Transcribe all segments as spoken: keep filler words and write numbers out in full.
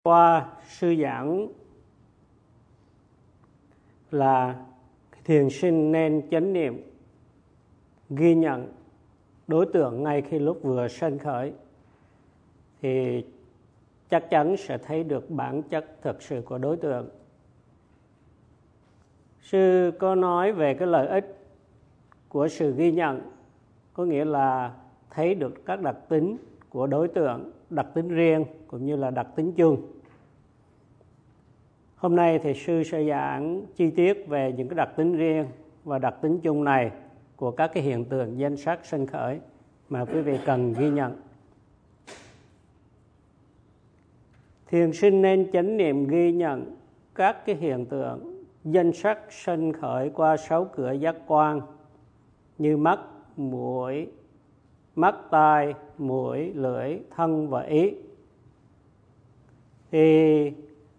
Qua sư giảng là thiền sinh nên chánh niệm, ghi nhận đối tượng ngay khi lúc vừa sanh khởi thì chắc chắn sẽ thấy được bản chất thực sự của đối tượng. Sư có nói về cái lợi ích của sự ghi nhận, có nghĩa là thấy được các đặc tính của đối tượng, đặc tính riêng cũng như là đặc tính chung. Hôm nay thì sư sẽ giảng chi tiết về những cái đặc tính riêng và đặc tính chung này của các cái hiện tượng danh sắc sanh khởi mà quý vị cần ghi nhận. Thiền sinh nên chánh niệm ghi nhận các cái hiện tượng danh sắc sanh khởi qua sáu cửa giác quan như mắt, mũi, mắt, tai, mũi, lưỡi, thân và ý. Thì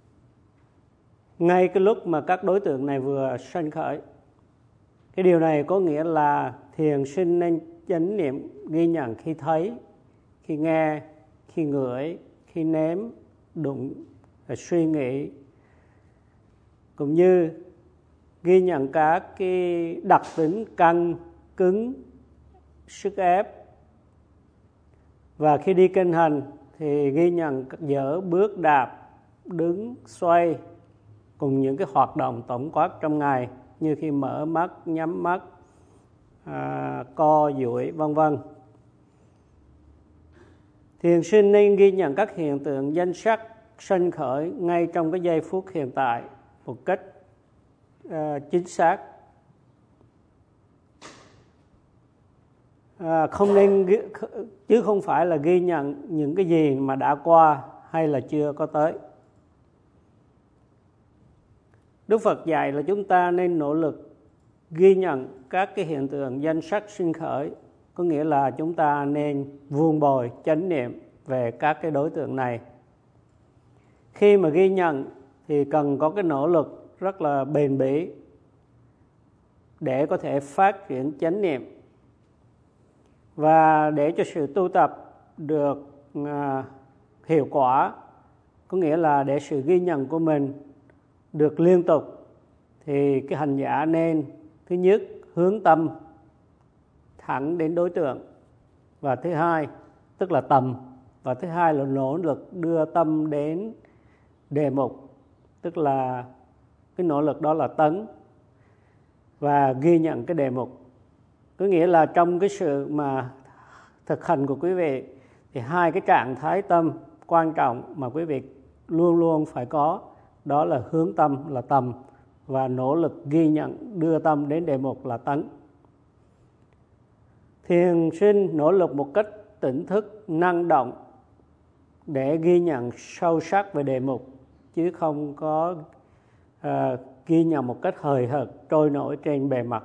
ngay cái lúc mà các đối tượng này vừa sanh khởi, cái điều này có nghĩa là thiền sinh nên chánh niệm ghi nhận khi thấy, khi nghe, khi ngửi, khi nếm, đụng, suy nghĩ, cũng như ghi nhận các cái đặc tính căng, cứng, sức ép. Và khi đi kinh hành thì ghi nhận các dở, bước, đạp, đứng, xoay, cùng những cái hoạt động tổng quát trong ngày như khi mở mắt, nhắm mắt, à, co, duỗi, vân vân. Thiền sinh nên ghi nhận các hiện tượng danh sắc sanh khởi ngay trong cái giây phút hiện tại một cách à, chính xác. À, không nên chứ không phải là ghi nhận những cái gì mà đã qua hay là chưa có tới. Đức Phật dạy là chúng ta nên nỗ lực ghi nhận các cái hiện tượng danh sắc sinh khởi, có nghĩa là chúng ta nên vun bồi chánh niệm về các cái đối tượng này. Khi mà ghi nhận thì cần có cái nỗ lực rất là bền bỉ để có thể phát triển chánh niệm. Và để cho sự tu tập được à, hiệu quả, có nghĩa là để sự ghi nhận của mình được liên tục, thì cái hành giả nên thứ nhất hướng tâm thẳng đến đối tượng, và thứ hai tức là tầm, và thứ hai là nỗ lực đưa tâm đến đề mục, tức là cái nỗ lực đó là tấn, và ghi nhận cái đề mục. Có nghĩa là trong cái sự mà thực hành của quý vị thì hai cái trạng thái tâm quan trọng mà quý vị luôn luôn phải có, đó là hướng tâm là tầm, và nỗ lực ghi nhận đưa tâm đến đề mục là tấn. Thiền sinh nỗ lực một cách tỉnh thức, năng động để ghi nhận sâu sắc về đề mục, chứ không có uh, ghi nhận một cách hời hợt trôi nổi trên bề mặt.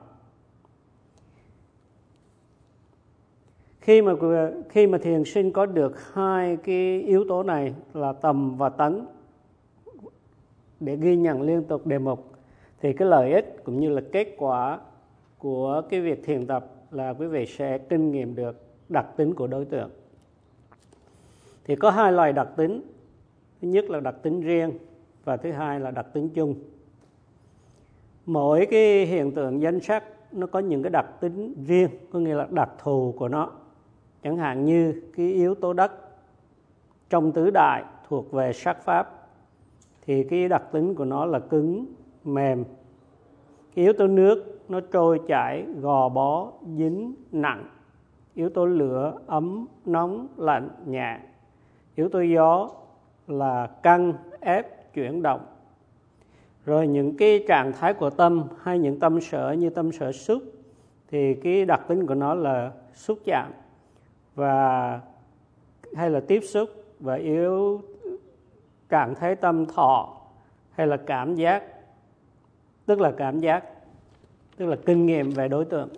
Khi mà khi mà thiền sinh có được hai cái yếu tố này là tầm và tấn để ghi nhận liên tục đề mục, thì cái lợi ích cũng như là kết quả của cái việc thiền tập là quý vị sẽ kinh nghiệm được đặc tính của đối tượng. Thì có hai loại đặc tính. Thứ nhất là đặc tính riêng và thứ hai là đặc tính chung. Mỗi cái hiện tượng danh sắc nó có những cái đặc tính riêng, có nghĩa là đặc thù của nó. Chẳng hạn như cái yếu tố đất trong tứ đại thuộc về sắc pháp thì cái đặc tính của nó là cứng, mềm. Cái yếu tố nước nó trôi chảy, gò bó, dính, nặng. Yếu tố lửa ấm, nóng, lạnh, nhẹ. Yếu tố gió là căng, ép, chuyển động. Rồi những cái trạng thái của tâm hay những tâm sở như tâm sở xúc thì cái đặc tính của nó là xúc chạm và hay là tiếp xúc, và yếu trạng thái tâm thọ hay là cảm giác, tức là cảm giác, tức là kinh nghiệm về đối tượng.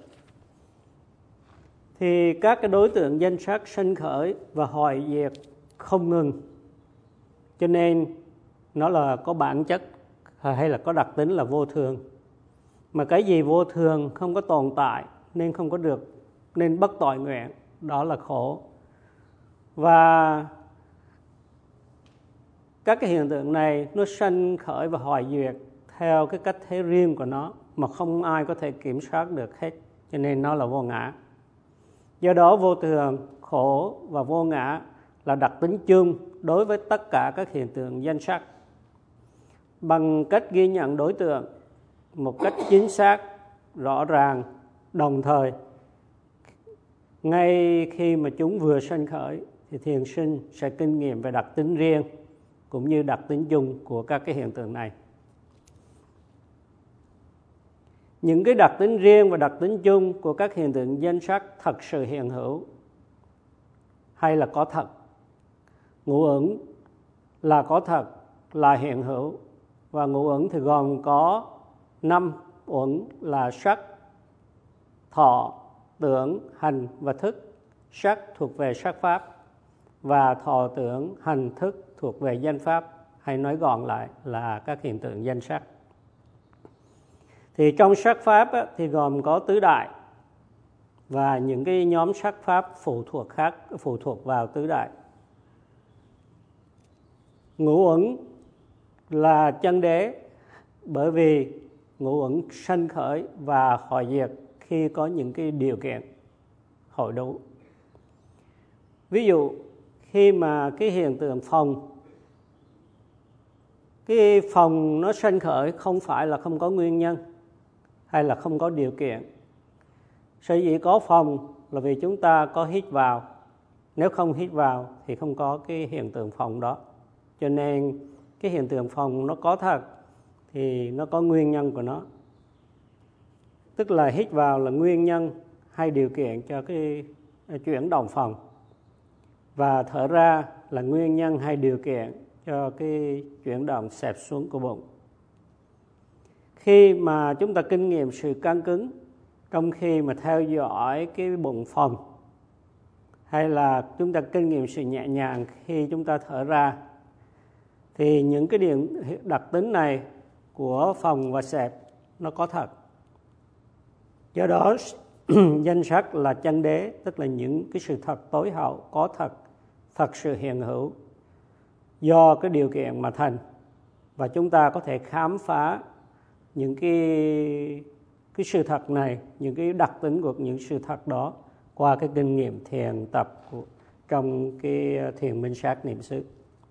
Thì các cái đối tượng danh sắc sanh khởi và hoại diệt không ngừng, cho nên nó là có bản chất hay là có đặc tính là vô thường. Mà cái gì vô thường không có tồn tại nên không có được, nên bất toại nguyện, đó là khổ. Và các cái hiện tượng này nó sanh khởi và hoại diệt theo cái cách thế riêng của nó mà không ai có thể kiểm soát được hết, cho nên nó là vô ngã. Do đó vô thường, khổ và vô ngã là đặc tính chung đối với tất cả các hiện tượng danh sắc. Bằng cách ghi nhận đối tượng một cách chính xác, rõ ràng, đồng thời, ngay khi mà chúng vừa sanh khởi thì thiền sinh sẽ kinh nghiệm về đặc tính riêng cũng như đặc tính chung của các cái hiện tượng này. Những cái đặc tính riêng và đặc tính chung của các hiện tượng danh sắc thật sự hiện hữu hay là có thật. Ngũ uẩn là có thật, là hiện hữu, và ngũ uẩn thì gồm có năm uẩn là sắc, thọ, tưởng, hành và thức. Sắc thuộc về sắc pháp và thọ, tưởng, hành, thức thuộc về danh pháp, hay nói gọn lại là các hiện tượng danh sắc. Thì trong sắc pháp á, thì gồm có tứ đại và những cái nhóm sắc pháp phụ thuộc khác, phụ thuộc vào tứ đại. Ngũ uẩn là chân đế bởi vì ngũ uẩn sanh khởi và hoại diệt khi có những cái điều kiện hội đủ. Ví dụ khi mà cái hiện tượng phòng, cái phòng nó sanh khởi không phải là không có nguyên nhân hay là không có điều kiện. Sở dĩ có phòng là vì chúng ta có hít vào. Nếu không hít vào thì không có cái hiện tượng phòng đó. Cho nên cái hiện tượng phòng nó có thật thì nó có nguyên nhân của nó. Tức là hít vào là nguyên nhân hay điều kiện cho cái chuyển động phòng, và thở ra là nguyên nhân hay điều kiện cho cái chuyển động xẹp xuống của bụng. Khi mà chúng ta kinh nghiệm sự căng cứng trong khi mà theo dõi cái bụng phòng, hay là chúng ta kinh nghiệm sự nhẹ nhàng khi chúng ta thở ra, thì những cái điểm đặc tính này của phòng và xẹp nó có thật. Do đó danh sắc là chân đế, tức là những cái sự thật tối hậu, có thật, thật sự hiện hữu do cái điều kiện mà thành, và chúng ta có thể khám phá những cái cái sự thật này, những cái đặc tính của những sự thật đó qua cái kinh nghiệm thiền tập của, trong cái thiền minh sát niệm xứ.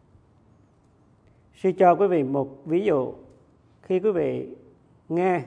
Sư cho quý vị một ví dụ. Khi quý vị nghe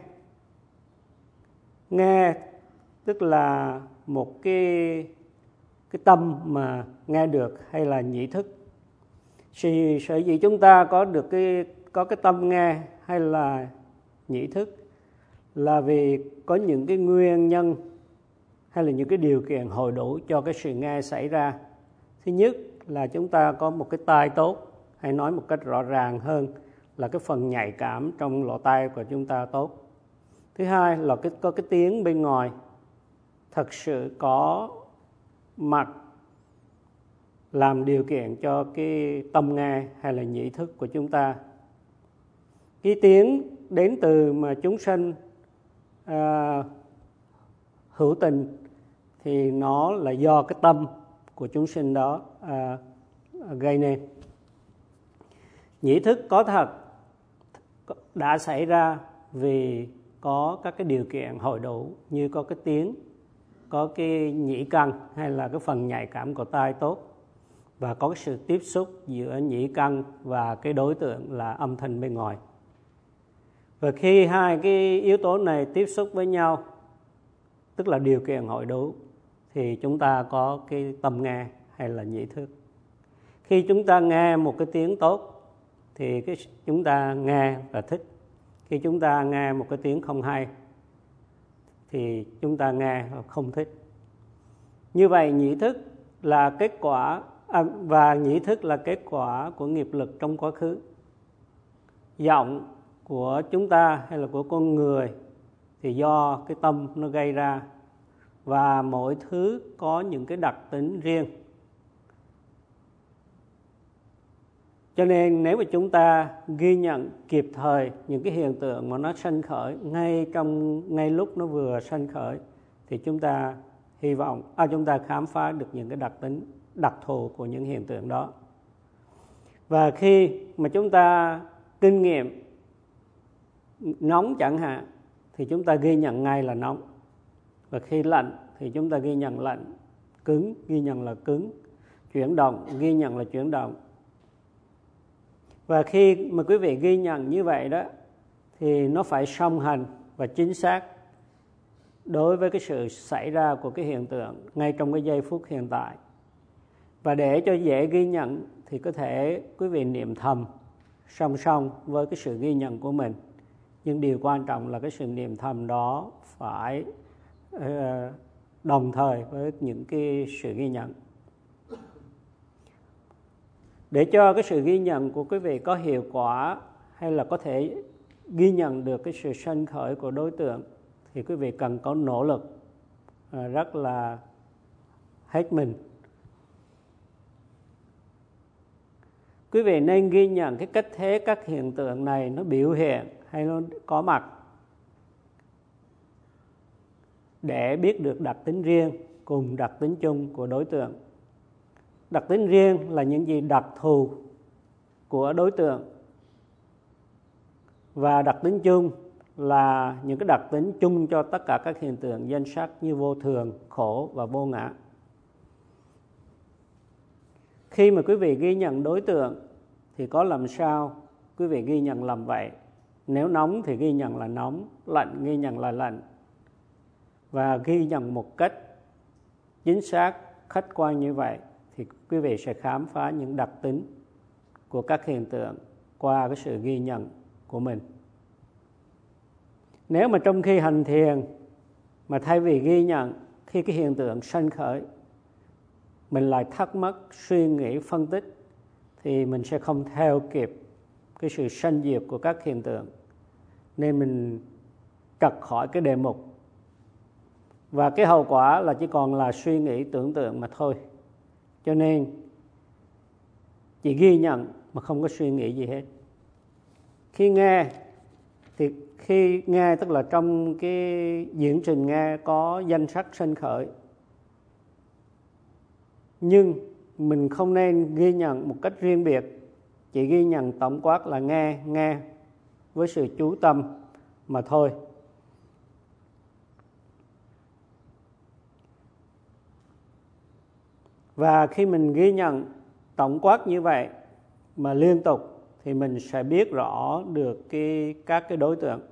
nghe tức là một cái cái tâm mà nghe được hay là nhĩ thức. Thì sở dĩ chúng ta có được cái có cái tâm nghe hay là nhĩ thức là vì có những cái nguyên nhân hay là những cái điều kiện hội đủ cho cái sự nghe xảy ra. Thứ nhất là chúng ta có một cái tai tốt, hay nói một cách rõ ràng hơn là cái phần nhạy cảm trong lỗ tai của chúng ta tốt. Thứ hai là cái, có cái tiếng bên ngoài thật sự có mặt làm điều kiện cho cái tâm nghe hay là nhĩ thức của chúng ta. Cái tiếng đến từ mà chúng sanh à, hữu tình thì nó là do cái tâm của chúng sinh đó à, gây nên. Nhĩ thức có thật đã xảy ra vì có các cái điều kiện hội đủ, như có cái tiếng, có cái nhĩ căn hay là cái phần nhạy cảm của tai tốt, và có cái sự tiếp xúc giữa nhĩ căn và cái đối tượng là âm thanh bên ngoài. Và khi hai cái yếu tố này tiếp xúc với nhau, tức là điều kiện hội đủ, thì chúng ta có cái tâm nghe hay là nhĩ thức. Khi chúng ta nghe một cái tiếng tốt thì cái chúng ta nghe và thích. Khi chúng ta nghe một cái tiếng không hay thì chúng ta nghe và không thích. Như vậy nhĩ thức là kết quả à, và nhĩ thức là kết quả của nghiệp lực trong quá khứ. Giọng của chúng ta hay là của con người thì do cái tâm nó gây ra, và mỗi thứ có những cái đặc tính riêng. Cho nên nếu mà chúng ta ghi nhận kịp thời những cái hiện tượng mà nó sanh khởi ngay trong ngay lúc nó vừa sanh khởi, thì chúng ta hy vọng à, chúng ta khám phá được những cái đặc tính đặc thù của những hiện tượng đó. Và khi mà chúng ta kinh nghiệm nóng chẳng hạn thì chúng ta ghi nhận ngay là nóng. Và khi lạnh thì chúng ta ghi nhận lạnh, cứng ghi nhận là cứng, chuyển động ghi nhận là chuyển động. Và khi mà quý vị ghi nhận như vậy đó thì nó phải song hành và chính xác đối với cái sự xảy ra của cái hiện tượng ngay trong cái giây phút hiện tại. Và để cho dễ ghi nhận thì có thể quý vị niệm thầm song song với cái sự ghi nhận của mình. Nhưng điều quan trọng là cái sự niệm thầm đó phải uh, đồng thời với những cái sự ghi nhận. Để cho cái sự ghi nhận của quý vị có hiệu quả hay là có thể ghi nhận được cái sự sanh khởi của đối tượng thì quý vị cần có nỗ lực uh, rất là hết mình. Quý vị nên ghi nhận cái cách thế các hiện tượng này nó biểu hiện hay nó có mặt để biết được đặc tính riêng cùng đặc tính chung của đối tượng. Đặc tính riêng là những gì đặc thù của đối tượng, và đặc tính chung là những cái đặc tính chung cho tất cả các hiện tượng danh sắc như vô thường, khổ và vô ngã. Khi mà quý vị ghi nhận đối tượng thì có làm sao quý vị ghi nhận làm vậy. Nếu nóng thì ghi nhận là nóng, lạnh ghi nhận là lạnh. Và ghi nhận một cách chính xác, khách quan như vậy thì quý vị sẽ khám phá những đặc tính của các hiện tượng qua cái sự ghi nhận của mình. Nếu mà trong khi hành thiền mà thay vì ghi nhận khi cái hiện tượng sanh khởi, mình lại thắc mắc, suy nghĩ, phân tích thì mình sẽ không theo kịp cái sự sanh diệt của các hiện tượng. Nên mình trật khỏi cái đề mục. Và cái hậu quả là chỉ còn là suy nghĩ, tưởng tượng mà thôi. Cho nên chỉ ghi nhận mà không có suy nghĩ gì hết. Khi nghe thì khi nghe tức là trong cái diễn trình nghe có danh sắc sanh khởi. Nhưng mình không nên ghi nhận một cách riêng biệt, chỉ ghi nhận tổng quát là nghe, nghe với sự chú tâm mà thôi. Và khi mình ghi nhận tổng quát như vậy mà liên tục thì mình sẽ biết rõ được cái, các cái đối tượng.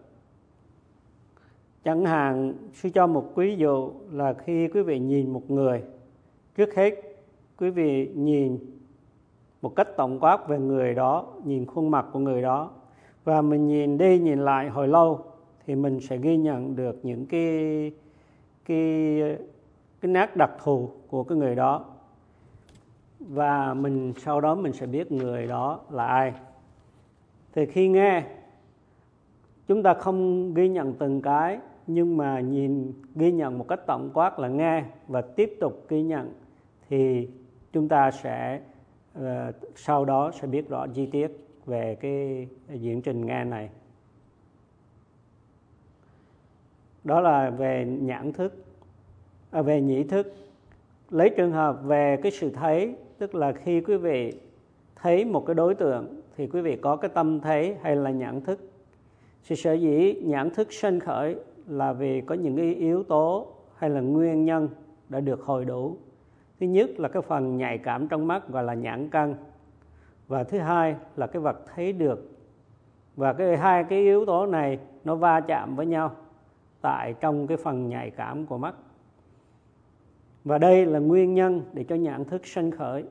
Chẳng hạn, sư cho một ví dụ là khi quý vị nhìn một người, trước hết quý vị nhìn một cách tổng quát về người đó, nhìn khuôn mặt của người đó. Và mình nhìn đi nhìn lại hồi lâu thì mình sẽ ghi nhận được những cái, cái, cái nét đặc thù của cái người đó. Và mình sau đó mình sẽ biết người đó là ai. Thì khi nghe, chúng ta không ghi nhận từng cái, nhưng mà nhìn ghi nhận một cách tổng quát là nghe và tiếp tục ghi nhận thì chúng ta sẽ uh, sau đó sẽ biết rõ chi tiết về cái diễn trình nghe này. Đó là về nhãn thức, à, về nhĩ thức. Lấy trường hợp về cái sự thấy, tức là khi quý vị thấy một cái đối tượng thì quý vị có cái tâm thấy hay là nhãn thức. Thì sở dĩ nhãn thức sanh khởi là vì có những cái yếu tố hay là nguyên nhân đã được hồi đủ. Thứ nhất là cái phần nhạy cảm trong mắt gọi là nhãn căn. Và thứ hai là cái vật thấy được. Và cái hai cái yếu tố này nó va chạm với nhau tại trong cái phần nhạy cảm của mắt. Và đây là nguyên nhân để cho nhãn thức sanh khởi.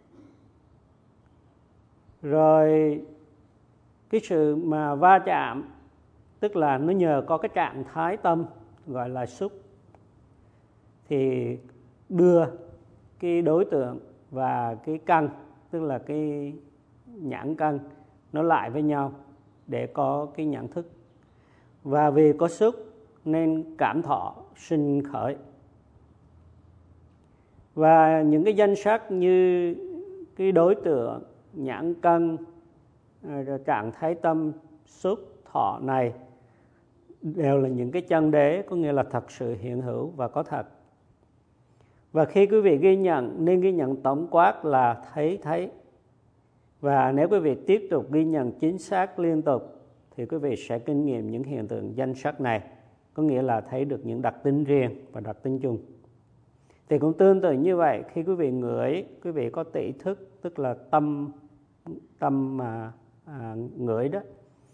Rồi cái sự mà va chạm tức là nó nhờ có cái trạng thái tâm gọi là xúc thì đưa cái đối tượng và cái căn tức là cái nhãn căn nó lại với nhau để có cái nhãn thức. Và vì có xúc nên cảm thọ sinh khởi. Và những cái danh sắc như cái đối tượng, nhãn căn, trạng thái tâm, xúc, thọ này đều là những cái chân đế, có nghĩa là thật sự hiện hữu và có thật. Và khi quý vị ghi nhận nên ghi nhận tổng quát là thấy thấy. Và nếu quý vị tiếp tục ghi nhận chính xác liên tục thì quý vị sẽ kinh nghiệm những hiện tượng danh sắc này, có nghĩa là thấy được những đặc tính riêng và đặc tính chung. Thì cũng tương tự như vậy, khi quý vị ngửi, quý vị có tỷ thức, tức là tâm tâm mà à, ngửi đó,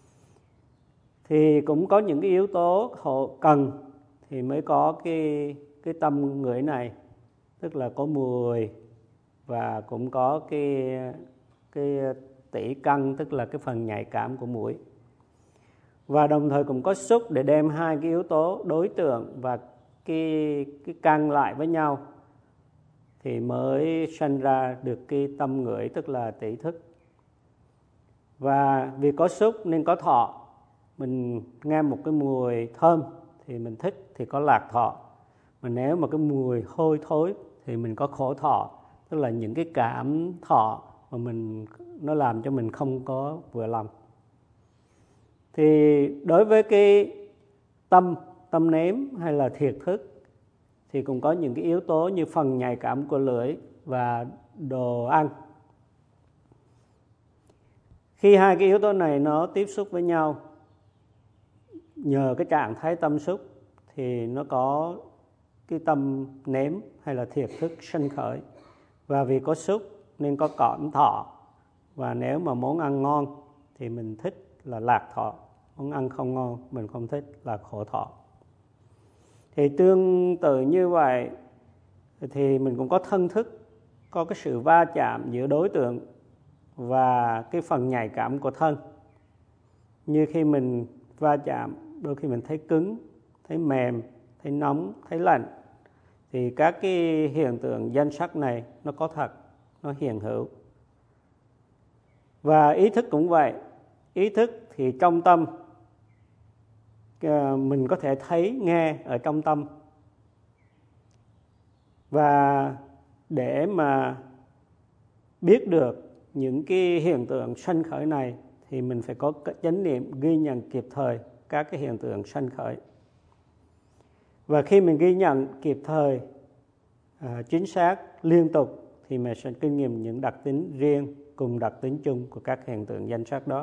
thì cũng có những cái yếu tố hộ cần thì mới có cái cái tâm ngửi này, tức là có mùi và cũng có cái cái tỷ căn, tức là cái phần nhạy cảm của mũi. Và đồng thời cũng có xúc để đem hai cái yếu tố đối tượng và cái cái căn lại với nhau thì mới sanh ra được cái tâm ngửi, tức là tỷ thức. Và vì có xúc nên có thọ. Mình nghe một cái mùi thơm thì mình thích thì có lạc thọ. Mà nếu mà cái mùi hôi thối thì mình có khổ thọ, tức là những cái cảm thọ mà mình nó làm cho mình không có vừa lòng. Thì đối với cái tâm, tâm nếm hay là thiệt thức thì cũng có những cái yếu tố như phần nhạy cảm của lưỡi và đồ ăn. Khi hai cái yếu tố này nó tiếp xúc với nhau, nhờ cái trạng thái tâm xúc thì nó có cái tâm nếm hay là thiệt thức sanh khởi. Và vì có xúc nên có cảm thọ. Và nếu mà món ăn ngon thì mình thích là lạc thọ, món ăn không ngon mình không thích là khổ thọ. Thì tương tự như vậy thì mình cũng có thân thức, có cái sự va chạm giữa đối tượng và cái phần nhạy cảm của thân. Như khi mình va chạm, đôi khi mình thấy cứng, thấy mềm, thấy nóng, thấy lạnh. Thì các cái hiện tượng danh sắc này nó có thật, nó hiện hữu. Và ý thức cũng vậy. Ý thức thì trong tâm, mình có thể thấy, nghe ở trong tâm. Và để mà biết được những cái hiện tượng sanh khởi này thì mình phải có chánh niệm ghi nhận kịp thời các cái hiện tượng sanh khởi. Và khi mình ghi nhận kịp thời, à, chính xác, liên tục thì mình sẽ kinh nghiệm những đặc tính riêng cùng đặc tính chung của các hiện tượng danh sắc đó.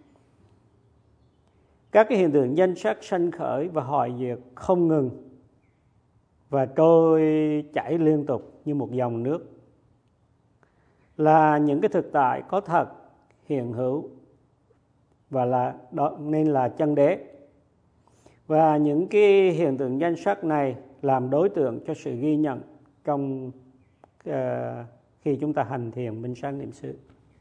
Các cái hiện tượng danh sắc sanh khởi và hoại diệt không ngừng và trôi chảy liên tục như một dòng nước, là những cái thực tại có thật, hiện hữu và là đó nên là chân đế. Và những cái hiện tượng danh sắc này làm đối tượng cho sự ghi nhận trong uh, khi chúng ta hành thiền minh sát niệm xứ.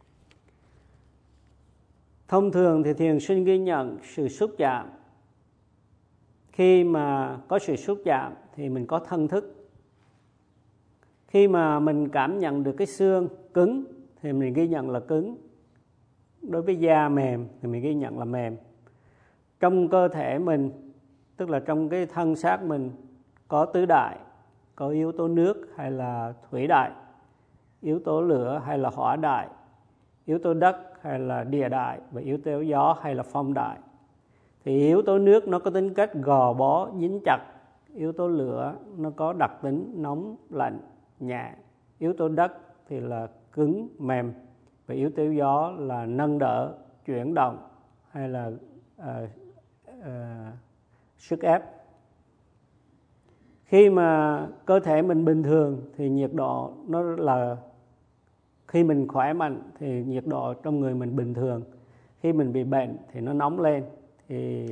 Thông thường thì thiền sinh ghi nhận sự xúc chạm. Khi mà có sự xúc chạm thì mình có thân thức. Khi mà mình cảm nhận được cái xương cứng thì mình ghi nhận là cứng. Đối với da mềm thì mình ghi nhận là mềm. Trong cơ thể mình, tức là trong cái thân xác mình, có tứ đại, có yếu tố nước hay là thủy đại, yếu tố lửa hay là hỏa đại, yếu tố đất hay là địa đại và yếu tố gió hay là phong đại. Thì yếu tố nước nó có tính cách gò bó, dính chặt. Yếu tố lửa nó có đặc tính nóng, lạnh, nhẹ. Yếu tố đất thì là cứng, mềm. Và yếu tố gió là nâng đỡ, chuyển động hay là uh, uh, sức ép. Khi mà cơ thể mình bình thường thì nhiệt độ nó là, khi mình khỏe mạnh thì nhiệt độ trong người mình bình thường. Khi mình bị bệnh thì nó nóng lên. Thì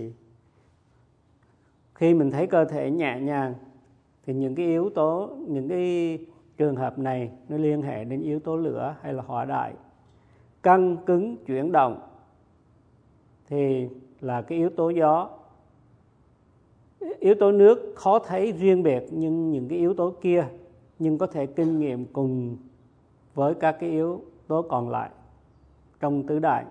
khi mình thấy cơ thể nhẹ nhàng thì những cái yếu tố, những cái trường hợp này nó liên hệ đến yếu tố lửa hay là hỏa đại. Căng, cứng, chuyển động thì là cái yếu tố gió. Yếu tố nước khó thấy riêng biệt nhưng những cái yếu tố kia nhưng có thể kinh nghiệm cùng với các cái yếu tố còn lại trong tứ đại.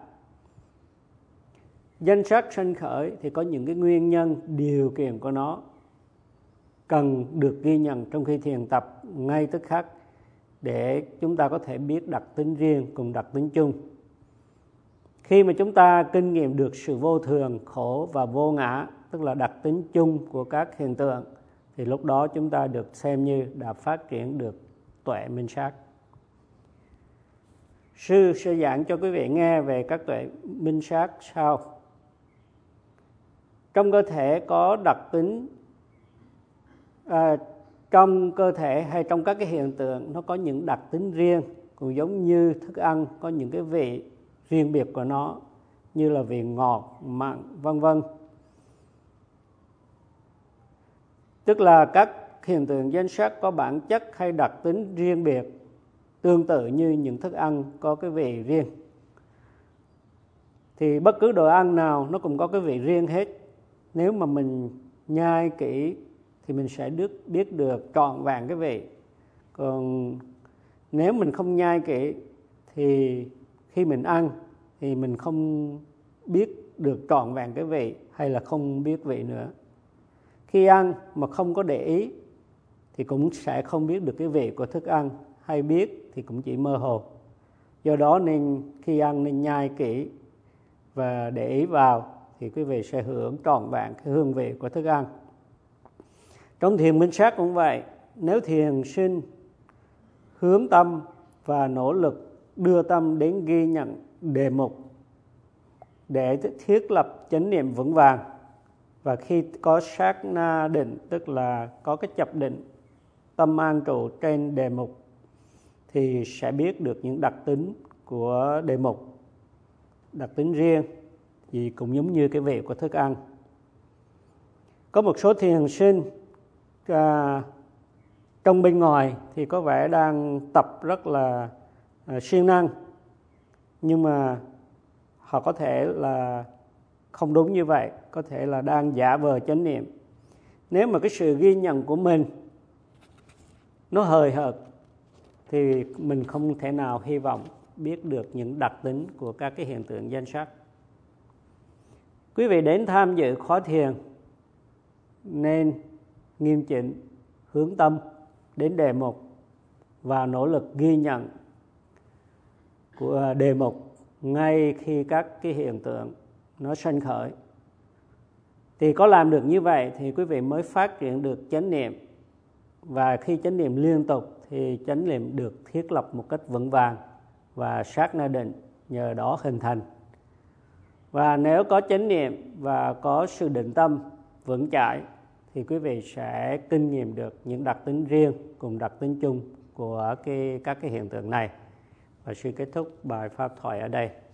Danh sắc sanh khởi thì có những cái nguyên nhân, điều kiện của nó cần được ghi nhận trong khi thiền tập ngay tức khắc để chúng ta có thể biết đặc tính riêng cùng đặc tính chung. Khi mà chúng ta kinh nghiệm được sự vô thường, khổ và vô ngã, tức là đặc tính chung của các hiện tượng, thì lúc đó chúng ta được xem như đã phát triển được tuệ minh sát. Sư sẽ giảng cho quý vị nghe về các tuệ minh sát sau. Trong cơ thể có đặc tính, à, trong cơ thể hay trong các cái hiện tượng nó có những đặc tính riêng, cũng giống như thức ăn có những cái vị riêng biệt của nó, như là vị ngọt, mặn, vân vân. Tức là các hiện tượng danh sắc có bản chất hay đặc tính riêng biệt, tương tự như những thức ăn có cái vị riêng. Thì bất cứ đồ ăn nào nó cũng có cái vị riêng hết. Nếu mà mình nhai kỹ thì mình sẽ biết, biết được trọn vẹn cái vị. Còn nếu mình không nhai kỹ thì khi mình ăn thì mình không biết được trọn vẹn cái vị, hay là không biết vị nữa. Khi ăn mà không có để ý thì cũng sẽ không biết được cái vị của thức ăn, hay biết thì cũng chỉ mơ hồ. Do đó nên khi ăn nên nhai kỹ và để ý vào thì quý vị sẽ hưởng trọn vẹn cái hương vị của thức ăn. Trong thiền minh sát cũng vậy. Nếu thiền sinh hướng tâm và nỗ lực đưa tâm đến ghi nhận đề mục để thiết lập chánh niệm vững vàng, và khi có sát na định, tức là có cái chập định, tâm an trụ trên đề mục, thì sẽ biết được những đặc tính của đề mục, đặc tính riêng, thì cũng giống như cái vị của thức ăn. Có một số thiền sinh à, trong bên ngoài thì có vẻ đang tập rất là à, siêng năng, nhưng mà họ có thể là không đúng như vậy, có thể là đang giả vờ chánh niệm. Nếu mà cái sự ghi nhận của mình nó hời hợt thì mình không thể nào hy vọng biết được những đặc tính của các cái hiện tượng danh sắc. Quý vị đến tham dự khóa thiền nên nghiêm chỉnh, hướng tâm đến đề mục và nỗ lực ghi nhận của đề mục ngay khi các cái hiện tượng nó sanh khởi. Thì có làm được như vậy thì quý vị mới phát triển được chánh niệm, và khi chánh niệm liên tục thì chánh niệm được thiết lập một cách vững vàng và sát na định nhờ đó hình thành. Và nếu có chánh niệm và có sự định tâm vững chãi thì quý vị sẽ kinh nghiệm được những đặc tính riêng cùng đặc tính chung của cái, các cái hiện tượng này. Và sư kết thúc bài pháp thoại ở đây.